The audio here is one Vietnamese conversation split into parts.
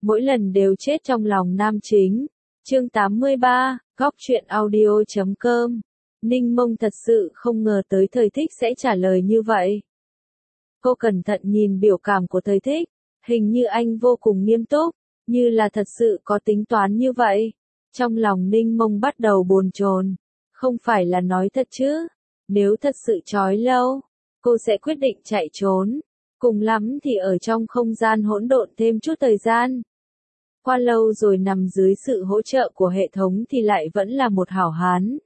mỗi lần đều chết trong lòng nam chính. Chương 83, Góc truyện audio.com. Ninh Mông thật sự không ngờ tới Thời Thích sẽ trả lời như vậy. Cô cẩn thận nhìn biểu cảm của Thời Thích, hình như anh vô cùng nghiêm túc, như là thật sự có tính toán như vậy. Trong lòng Ninh Mông bắt đầu bồn chồn, không phải là nói thật chứ? Nếu thật sự trói lâu, cô sẽ quyết định chạy trốn, cùng lắm thì ở trong không gian hỗn độn thêm chút thời gian. Qua lâu rồi nằm dưới sự hỗ trợ của hệ thống thì lại vẫn là một hảo hán.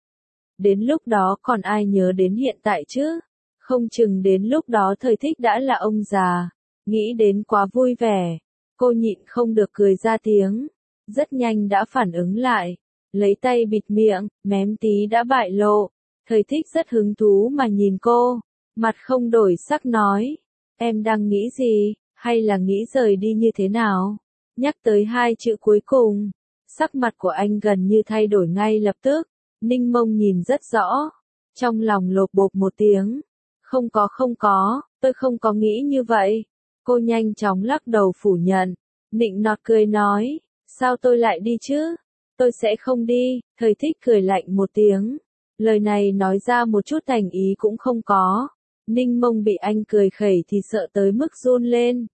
Đến lúc đó còn ai nhớ đến hiện tại chứ? Không chừng đến lúc đó Thời Thích đã là ông già. Nghĩ đến quá vui vẻ, cô nhịn không được cười ra tiếng. Rất nhanh đã phản ứng lại, lấy tay bịt miệng, mém tí đã bại lộ. Thời Thích rất hứng thú mà nhìn cô, mặt không đổi sắc nói, em đang nghĩ gì, hay là nghĩ rời đi như thế nào? Nhắc tới hai chữ cuối cùng, sắc mặt của anh gần như thay đổi ngay lập tức. Ninh Mông nhìn rất rõ, trong lòng lột bột một tiếng. Không có, tôi không có nghĩ như vậy. Cô nhanh chóng lắc đầu phủ nhận, nịnh nọt cười nói, sao tôi lại đi chứ? Tôi sẽ không đi. Thời Thích cười lạnh một tiếng. Lời này nói ra một chút thành ý cũng không có. Ninh Mông bị anh cười khẩy thì sợ tới mức run lên.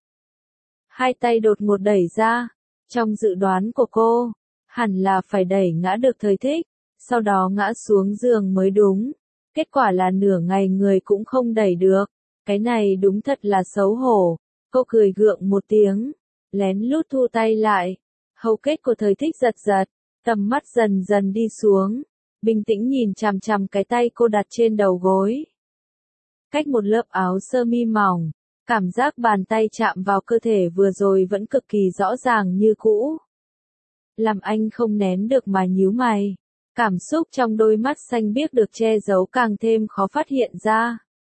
Hai tay đột ngột đẩy ra. Trong dự đoán của cô, hẳn là phải đẩy ngã được Thời Thích, sau đó ngã xuống giường mới đúng. Kết quả là nửa ngày người cũng không đẩy được. Cái này đúng thật là xấu hổ. Cô cười gượng một tiếng, lén lút thu tay lại. Hầu kết của Thời Thích giật giật, tầm mắt dần dần đi xuống, bình tĩnh nhìn chằm chằm cái tay cô đặt trên đầu gối. Cách một lớp áo sơ mi mỏng, cảm giác bàn tay chạm vào cơ thể vừa rồi vẫn cực kỳ rõ ràng như cũ. Làm anh không nén được mà nhíu mày. Cảm xúc trong đôi mắt xanh biếc được che giấu càng thêm khó phát hiện ra.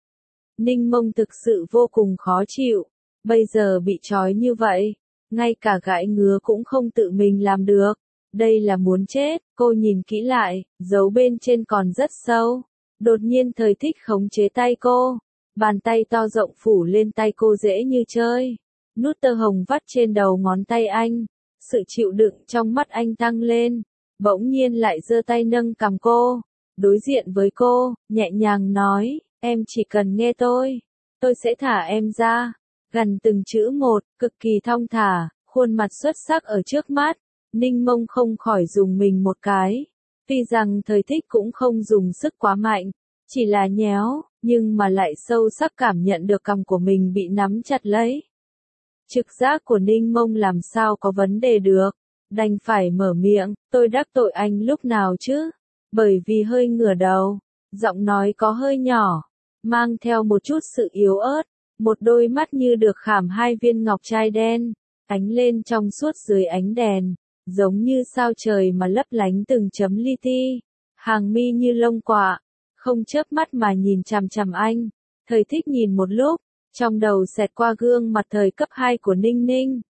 Ninh Mông thực sự vô cùng khó chịu. Bây giờ bị trói như vậy, ngay cả gãi ngứa cũng không tự mình làm được. Đây là muốn chết. Cô nhìn kỹ lại, dấu bên trên còn rất sâu. Đột nhiên Thời Thích khống chế tay cô. Bàn tay to rộng phủ lên tay cô dễ như chơi. Nút tơ hồng vắt trên đầu ngón tay anh. Sự chịu đựng trong mắt anh tăng lên. Bỗng nhiên lại giơ tay nâng cằm cô. Đối diện với cô, nhẹ nhàng nói, em chỉ cần nghe tôi sẽ thả em ra. Gần từng chữ một, cực kỳ thong thả, khuôn mặt xuất sắc ở trước mắt. Ninh Mông không khỏi dùng mình một cái. Tuy rằng Thời Thích cũng không dùng sức quá mạnh, chỉ là nhéo, nhưng mà lại sâu sắc cảm nhận được cằm của mình bị nắm chặt lấy. Trực giác của Ninh Mông làm sao có vấn đề được, đành phải mở miệng, tôi đắc tội anh lúc nào chứ? Bởi vì hơi ngửa đầu, giọng nói có hơi nhỏ, mang theo một chút sự yếu ớt. Một đôi mắt như được khảm hai viên ngọc trai đen, ánh lên trong suốt dưới ánh đèn, giống như sao trời mà lấp lánh từng chấm li ti. Hàng mi như lông quạ, không chớp mắt mà nhìn chằm chằm anh. Thời Thích nhìn một lúc, trong đầu xẹt qua gương mặt thời cấp 2 của Ninh Ninh.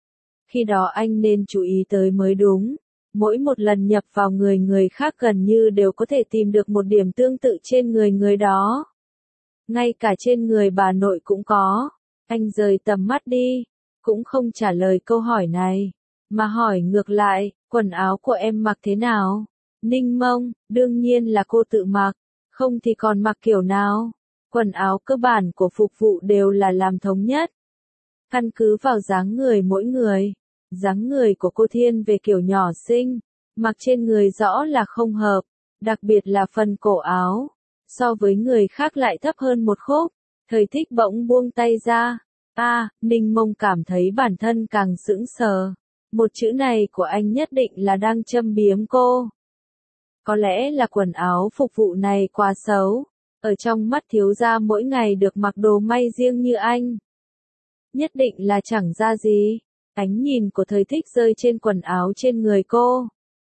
Khi đó anh nên chú ý tới mới đúng. Mỗi một lần nhập vào người khác gần như đều có thể tìm được một điểm tương tự trên người đó. Ngay cả trên người bà nội cũng có. Anh rời tầm mắt đi, cũng không trả lời câu hỏi này, mà hỏi ngược lại, quần áo của em mặc thế nào? Ninh Mông, đương nhiên là cô tự mặc, không thì còn mặc kiểu nào? Quần áo cơ bản của phục vụ đều là làm thống nhất. Căn cứ vào dáng người mỗi người, dáng người của cô thiên về kiểu nhỏ xinh, mặc trên người rõ là không hợp, đặc biệt là phần cổ áo. So với người khác lại thấp hơn một khúc. Thời Thích bỗng buông tay ra. Ninh Mông cảm thấy bản thân càng sững sờ. Một chữ này của anh nhất định là đang châm biếm cô. Có lẽ là quần áo phục vụ này quá xấu. Ở trong mắt thiếu gia mỗi ngày được mặc đồ may riêng như anh, nhất định là chẳng ra gì. Ánh nhìn của Thời Thích rơi trên quần áo trên người cô.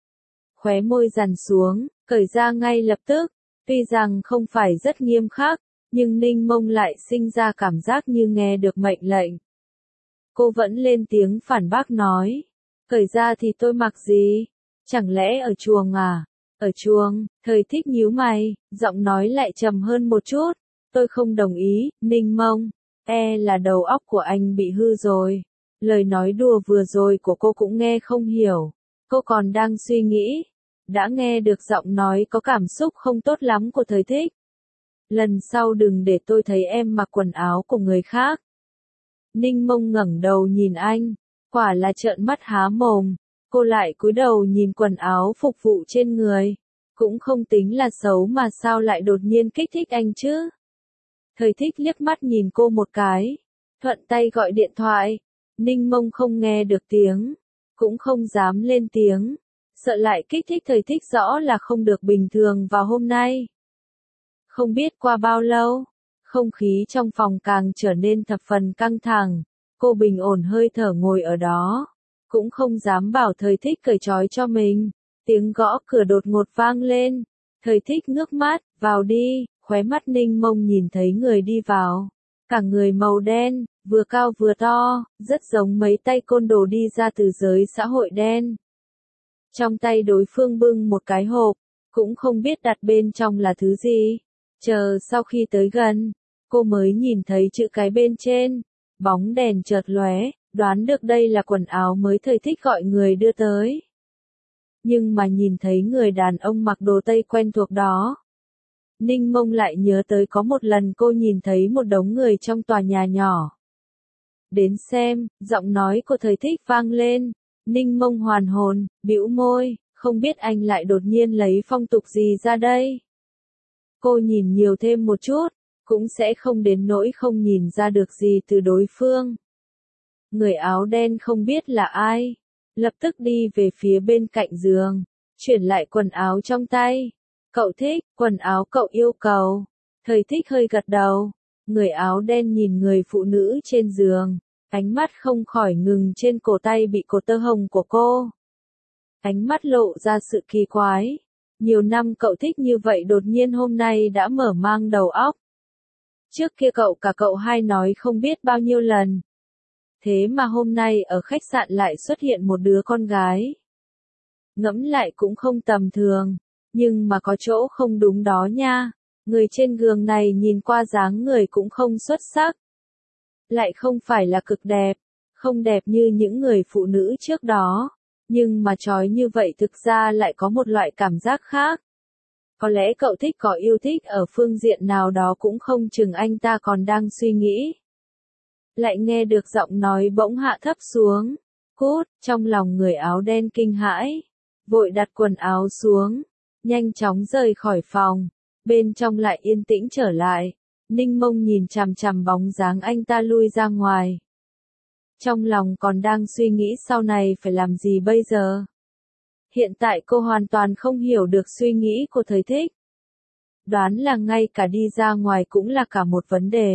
Khóe môi dằn xuống, cởi ra ngay lập tức. Tuy rằng không phải rất nghiêm khắc, nhưng Ninh Mông lại sinh ra cảm giác như nghe được mệnh lệnh. Cô vẫn lên tiếng phản bác nói, cởi ra thì tôi mặc gì? Chẳng lẽ ở chuồng à? Ở chuồng. Thời Thích nhíu mày, giọng nói lại trầm hơn một chút. Tôi không đồng ý. Ninh Mông, là đầu óc của anh bị hư rồi. Lời nói đùa vừa rồi của cô cũng nghe không hiểu. Cô còn đang suy nghĩ. Đã nghe được giọng nói có cảm xúc không tốt lắm của Thời Thích. Lần sau đừng để tôi thấy em mặc quần áo của người khác. Ninh Mông ngẩng đầu nhìn anh. Quả là trợn mắt há mồm. Cô lại cúi đầu nhìn quần áo phục vụ trên người. Cũng không tính là xấu mà sao lại đột nhiên kích thích anh chứ. Thời Thích liếc mắt nhìn cô một cái. Thuận tay gọi điện thoại. Ninh Mông không nghe được tiếng. Cũng không dám lên tiếng. Sợ lại kích thích Thời Thích rõ là không được bình thường vào hôm nay. Không biết qua bao lâu. Không khí trong phòng càng trở nên thập phần căng thẳng. Cô bình ổn hơi thở ngồi ở đó. Cũng không dám bảo Thời Thích cởi trói cho mình. Tiếng gõ cửa đột ngột vang lên. Thời Thích ngước mắt, vào đi, khóe mắt Ninh Mông nhìn thấy người đi vào. Cả người màu đen, vừa cao vừa to, rất giống mấy tay côn đồ đi ra từ giới xã hội đen. Trong tay đối phương bưng một cái hộp, cũng không biết đặt bên trong là thứ gì. Chờ sau khi tới gần, cô mới nhìn thấy chữ cái bên trên. Bóng đèn chợt lóe, đoán được đây là quần áo mới Thời Thích gọi người đưa tới. Nhưng mà nhìn thấy người đàn ông mặc đồ Tây quen thuộc đó. Ninh Mông lại nhớ tới có một lần cô nhìn thấy một đống người trong tòa nhà nhỏ. Đến xem, giọng nói của Thời Thích vang lên. Ninh Mông hoàn hồn, bĩu môi, không biết anh lại đột nhiên lấy phong tục gì ra đây. Cô nhìn nhiều thêm một chút, cũng sẽ không đến nỗi không nhìn ra được gì từ đối phương. Người áo đen không biết là ai. Lập tức đi về phía bên cạnh giường, chuyển lại quần áo trong tay. Cậu thích, quần áo cậu yêu cầu. Thời Thích hơi gật đầu. Người áo đen nhìn người phụ nữ trên giường, ánh mắt không khỏi ngừng trên cổ tay bị cột tơ hồng của cô. Ánh mắt lộ ra sự kỳ quái. Nhiều năm cậu thích như vậy đột nhiên hôm nay đã mở mang đầu óc. Trước kia cậu hai nói không biết bao nhiêu lần. Thế mà hôm nay ở khách sạn lại xuất hiện một đứa con gái. Ngẫm lại cũng không tầm thường, nhưng mà có chỗ không đúng đó nha. Người trên gương này nhìn qua dáng người cũng không xuất sắc. Lại không phải là cực đẹp, không đẹp như những người phụ nữ trước đó. Nhưng mà trói như vậy thực ra lại có một loại cảm giác khác. Có lẽ cậu thích có yêu thích ở phương diện nào đó cũng không chừng, anh ta còn đang suy nghĩ. Lại nghe được giọng nói bỗng hạ thấp xuống. Cút, trong lòng người áo đen kinh hãi. Vội đặt quần áo xuống. Nhanh chóng rời khỏi phòng. Bên trong lại yên tĩnh trở lại. Ninh Mông nhìn chằm chằm bóng dáng anh ta lui ra ngoài. Trong lòng còn đang suy nghĩ sau này phải làm gì bây giờ. Hiện tại cô hoàn toàn không hiểu được suy nghĩ của Thời Thích. Đoán là ngay cả đi ra ngoài cũng là cả một vấn đề.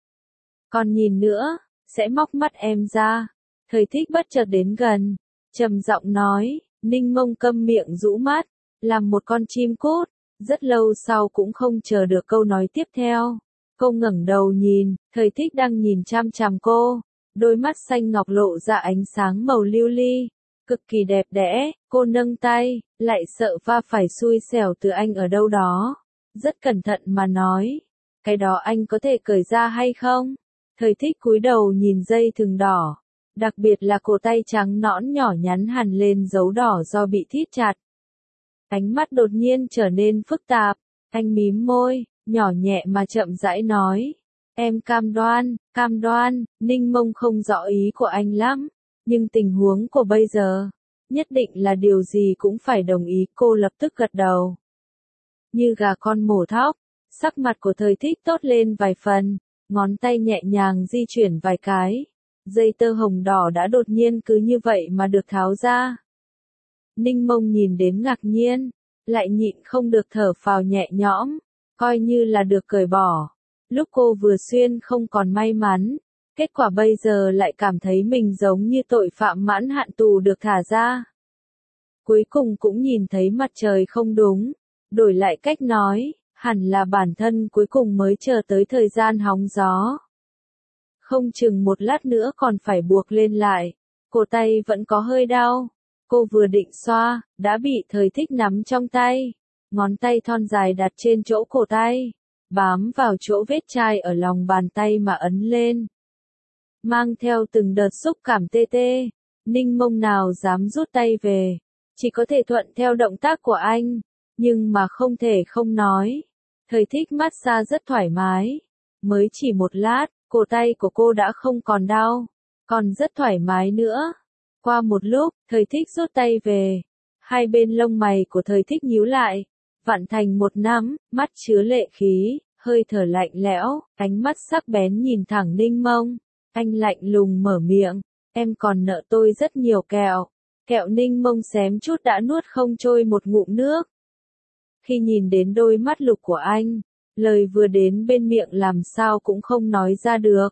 Còn nhìn nữa, sẽ móc mắt em ra. Thời Thích bất chợt đến gần, trầm giọng nói. Ninh Mông câm miệng rũ mắt, làm một con chim cút. Rất lâu sau cũng không chờ được câu nói tiếp theo. Cô ngẩng đầu nhìn, Thời Thích đang nhìn chăm chằm cô. Đôi mắt xanh ngọc lộ ra ánh sáng màu lưu ly. Cực kỳ đẹp đẽ, cô nâng tay, lại sợ va phải xui xẻo từ anh ở đâu đó. Rất cẩn thận mà nói. Cái đó anh có thể cởi ra hay không? Thời Thích cúi đầu nhìn dây thừng đỏ. Đặc biệt là cổ tay trắng nõn nhỏ nhắn hằn lên dấu đỏ do bị thít chặt. Ánh mắt đột nhiên trở nên phức tạp. Anh mím môi, nhỏ nhẹ mà chậm rãi nói. Em cam đoan, Ninh Mông không rõ ý của anh lắm. Nhưng tình huống của bây giờ, nhất định là điều gì cũng phải đồng ý. Cô lập tức gật đầu. Như gà con mổ thóc, sắc mặt của Thời Thích tốt lên vài phần, ngón tay nhẹ nhàng di chuyển vài cái. Dây tơ hồng đỏ đã đột nhiên cứ như vậy mà được tháo ra. Ninh Mông nhìn đến ngạc nhiên, lại nhịn không được thở phào nhẹ nhõm, coi như là được cởi bỏ. Lúc cô vừa xuyên không còn may mắn, kết quả bây giờ lại cảm thấy mình giống như tội phạm mãn hạn tù được thả ra. Cuối cùng cũng nhìn thấy mặt trời không đúng, đổi lại cách nói, hẳn là bản thân cuối cùng mới chờ tới thời gian hóng gió. Không chừng một lát nữa còn phải buộc lên lại, cổ tay vẫn có hơi đau. Cô vừa định xoa, đã bị Thời Thích nắm trong tay. Ngón tay thon dài đặt trên chỗ cổ tay, bám vào chỗ vết chai ở lòng bàn tay mà ấn lên. mang theo từng đợt xúc cảm tê tê. Ninh Mông nào dám rút tay về, chỉ có thể thuận theo động tác của anh, nhưng mà không thể không nói. Thời thích massage rất thoải mái, mới chỉ một lát, cổ tay của cô đã không còn đau, còn rất thoải mái nữa. Qua một lúc, thời thích rút tay về, hai bên lông mày của thời thích nhíu lại, vặn thành một nắm, mắt chứa lệ khí, hơi thở lạnh lẽo, ánh mắt sắc bén nhìn thẳng Ninh Mông. Anh lạnh lùng mở miệng, em còn nợ tôi rất nhiều kẹo. Kẹo. Ninh Mông xém chút đã nuốt không trôi một ngụm nước. Khi nhìn đến đôi mắt lục của anh, lời vừa đến bên miệng làm sao cũng không nói ra được.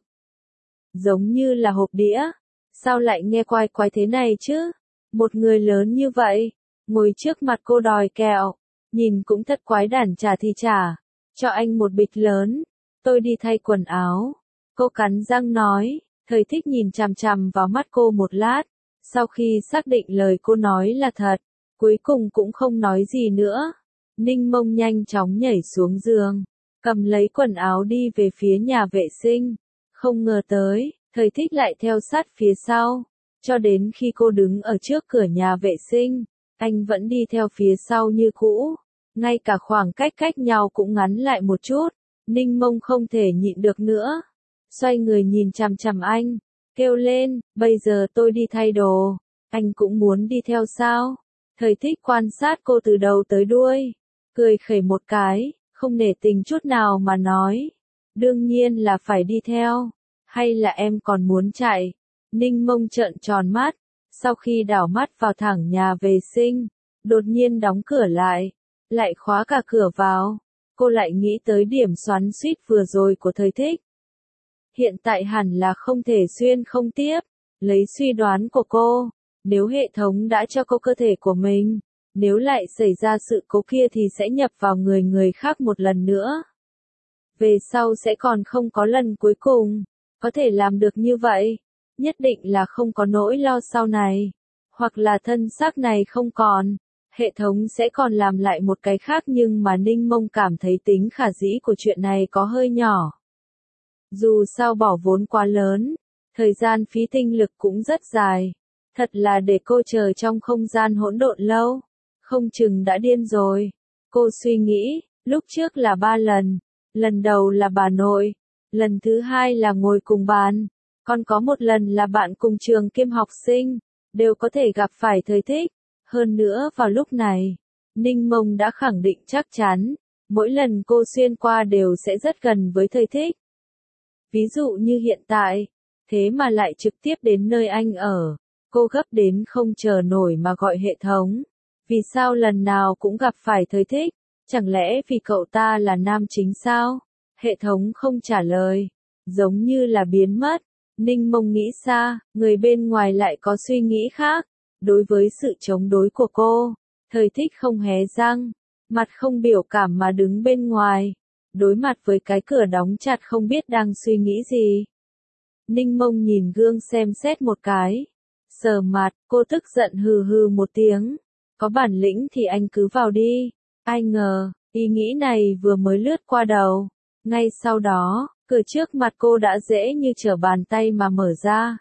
Giống như là hộp đĩa, sao lại nghe quái quái thế này chứ? Một người lớn như vậy, ngồi trước mặt cô đòi kẹo, nhìn cũng thật quái đản, trả thì trả, cho anh một bịch lớn, tôi đi thay quần áo. Cô cắn răng nói, thời thích nhìn chằm chằm vào mắt cô một lát, sau khi xác định lời cô nói là thật, cuối cùng cũng không nói gì nữa. Ninh Mông nhanh chóng nhảy xuống giường, cầm lấy quần áo đi về phía nhà vệ sinh, không ngờ tới, thời thích lại theo sát phía sau, cho đến khi cô đứng ở trước cửa nhà vệ sinh, anh vẫn đi theo phía sau như cũ, ngay cả khoảng cách cách nhau cũng ngắn lại một chút. Ninh Mông không thể nhịn được nữa, xoay người nhìn chằm chằm anh, kêu lên, bây giờ tôi đi thay đồ, anh cũng muốn đi theo sao? Thời thích quan sát cô từ đầu tới đuôi, cười khẩy một cái, không nể tình chút nào mà nói, đương nhiên là phải đi theo, hay là em còn muốn chạy? Ninh Mông trợn tròn mắt, sau khi đảo mắt vào thẳng nhà vệ sinh, đột nhiên đóng cửa lại khóa cả cửa vào. Cô lại nghĩ tới điểm xoắn xuýt vừa rồi của thời thích. Hiện tại hẳn là không thể xuyên không tiếp, lấy suy đoán của cô, nếu hệ thống đã cho cô cơ thể của mình, nếu lại xảy ra sự cố kia thì sẽ nhập vào người khác một lần nữa. Về sau sẽ còn không có lần cuối cùng, có thể làm được như vậy, nhất định là không có nỗi lo sau này, hoặc là thân xác này không còn, hệ thống sẽ còn làm lại một cái khác, nhưng mà Ninh Mông cảm thấy tính khả dĩ của chuyện này có hơi nhỏ. Dù sao bỏ vốn quá lớn, thời gian phí tinh lực cũng rất dài, thật là để cô chờ trong không gian hỗn độn lâu, không chừng đã điên rồi. Cô suy nghĩ, lúc trước là 3 lần đầu là bà nội, lần thứ 2 là ngồi cùng bàn, còn có một lần là bạn cùng trường kiêm học sinh, đều có thể gặp phải thời thích. Hơn nữa vào lúc này, Ninh Mông đã khẳng định chắc chắn, mỗi lần cô xuyên qua đều sẽ rất gần với thời thích. Ví dụ như hiện tại, thế mà lại trực tiếp đến nơi anh ở, cô gấp đến không chờ nổi mà gọi hệ thống. Vì sao lần nào cũng gặp phải thời thích? Chẳng lẽ vì cậu ta là nam chính sao? Hệ thống không trả lời, giống như là biến mất. Ninh Mông nghĩ xa, người bên ngoài lại có suy nghĩ khác. Đối với sự chống đối của cô, thời thích không hé răng, mặt không biểu cảm mà đứng bên ngoài, đối mặt với cái cửa đóng chặt không biết đang suy nghĩ gì. Ninh Mông nhìn gương xem xét một cái, sờ mặt, cô tức giận hừ hừ một tiếng, có bản lĩnh thì anh cứ vào đi. Ai ngờ, ý nghĩ này vừa mới lướt qua đầu, ngay sau đó, cửa trước mặt cô đã dễ như trở bàn tay mà mở ra.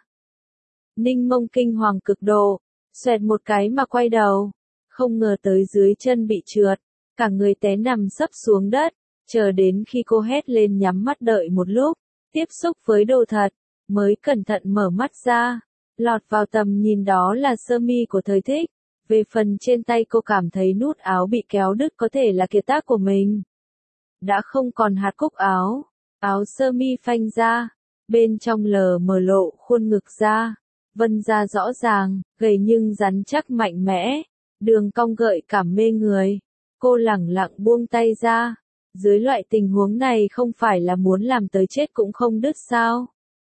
Ninh Mông kinh hoàng cực độ, xoẹt một cái mà quay đầu, không ngờ tới dưới chân bị trượt, cả người té nằm sấp xuống đất, chờ đến khi cô hét lên nhắm mắt đợi một lúc, tiếp xúc với đồ thật, mới cẩn thận mở mắt ra, lọt vào tầm nhìn đó là sơ mi của thời thích, về phần trên tay cô cảm thấy nút áo bị kéo đứt có thể là kiệt tác của mình. Đã không còn hạt cúc áo, áo sơ mi phanh ra, bên trong lờ mờ lộ khuôn ngực ra. Vân da rõ ràng, gầy nhưng rắn chắc mạnh mẽ, đường cong gợi cảm mê người. Cô lẳng lặng buông tay ra. Dưới loại tình huống này không phải là muốn làm tới chết cũng không đứt sao?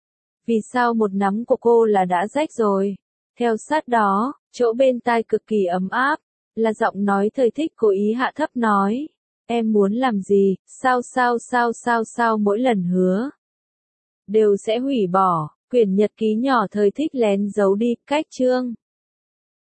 Vì sao một nắm của cô là đã rách rồi? Theo sát đó, chỗ bên tai cực kỳ ấm áp, là giọng nói thời thích cố ý hạ thấp nói. Em muốn làm gì, sao mỗi lần hứa đều sẽ hủy bỏ. Quyển nhật ký nhỏ thời thích lén giấu đi, cách chương.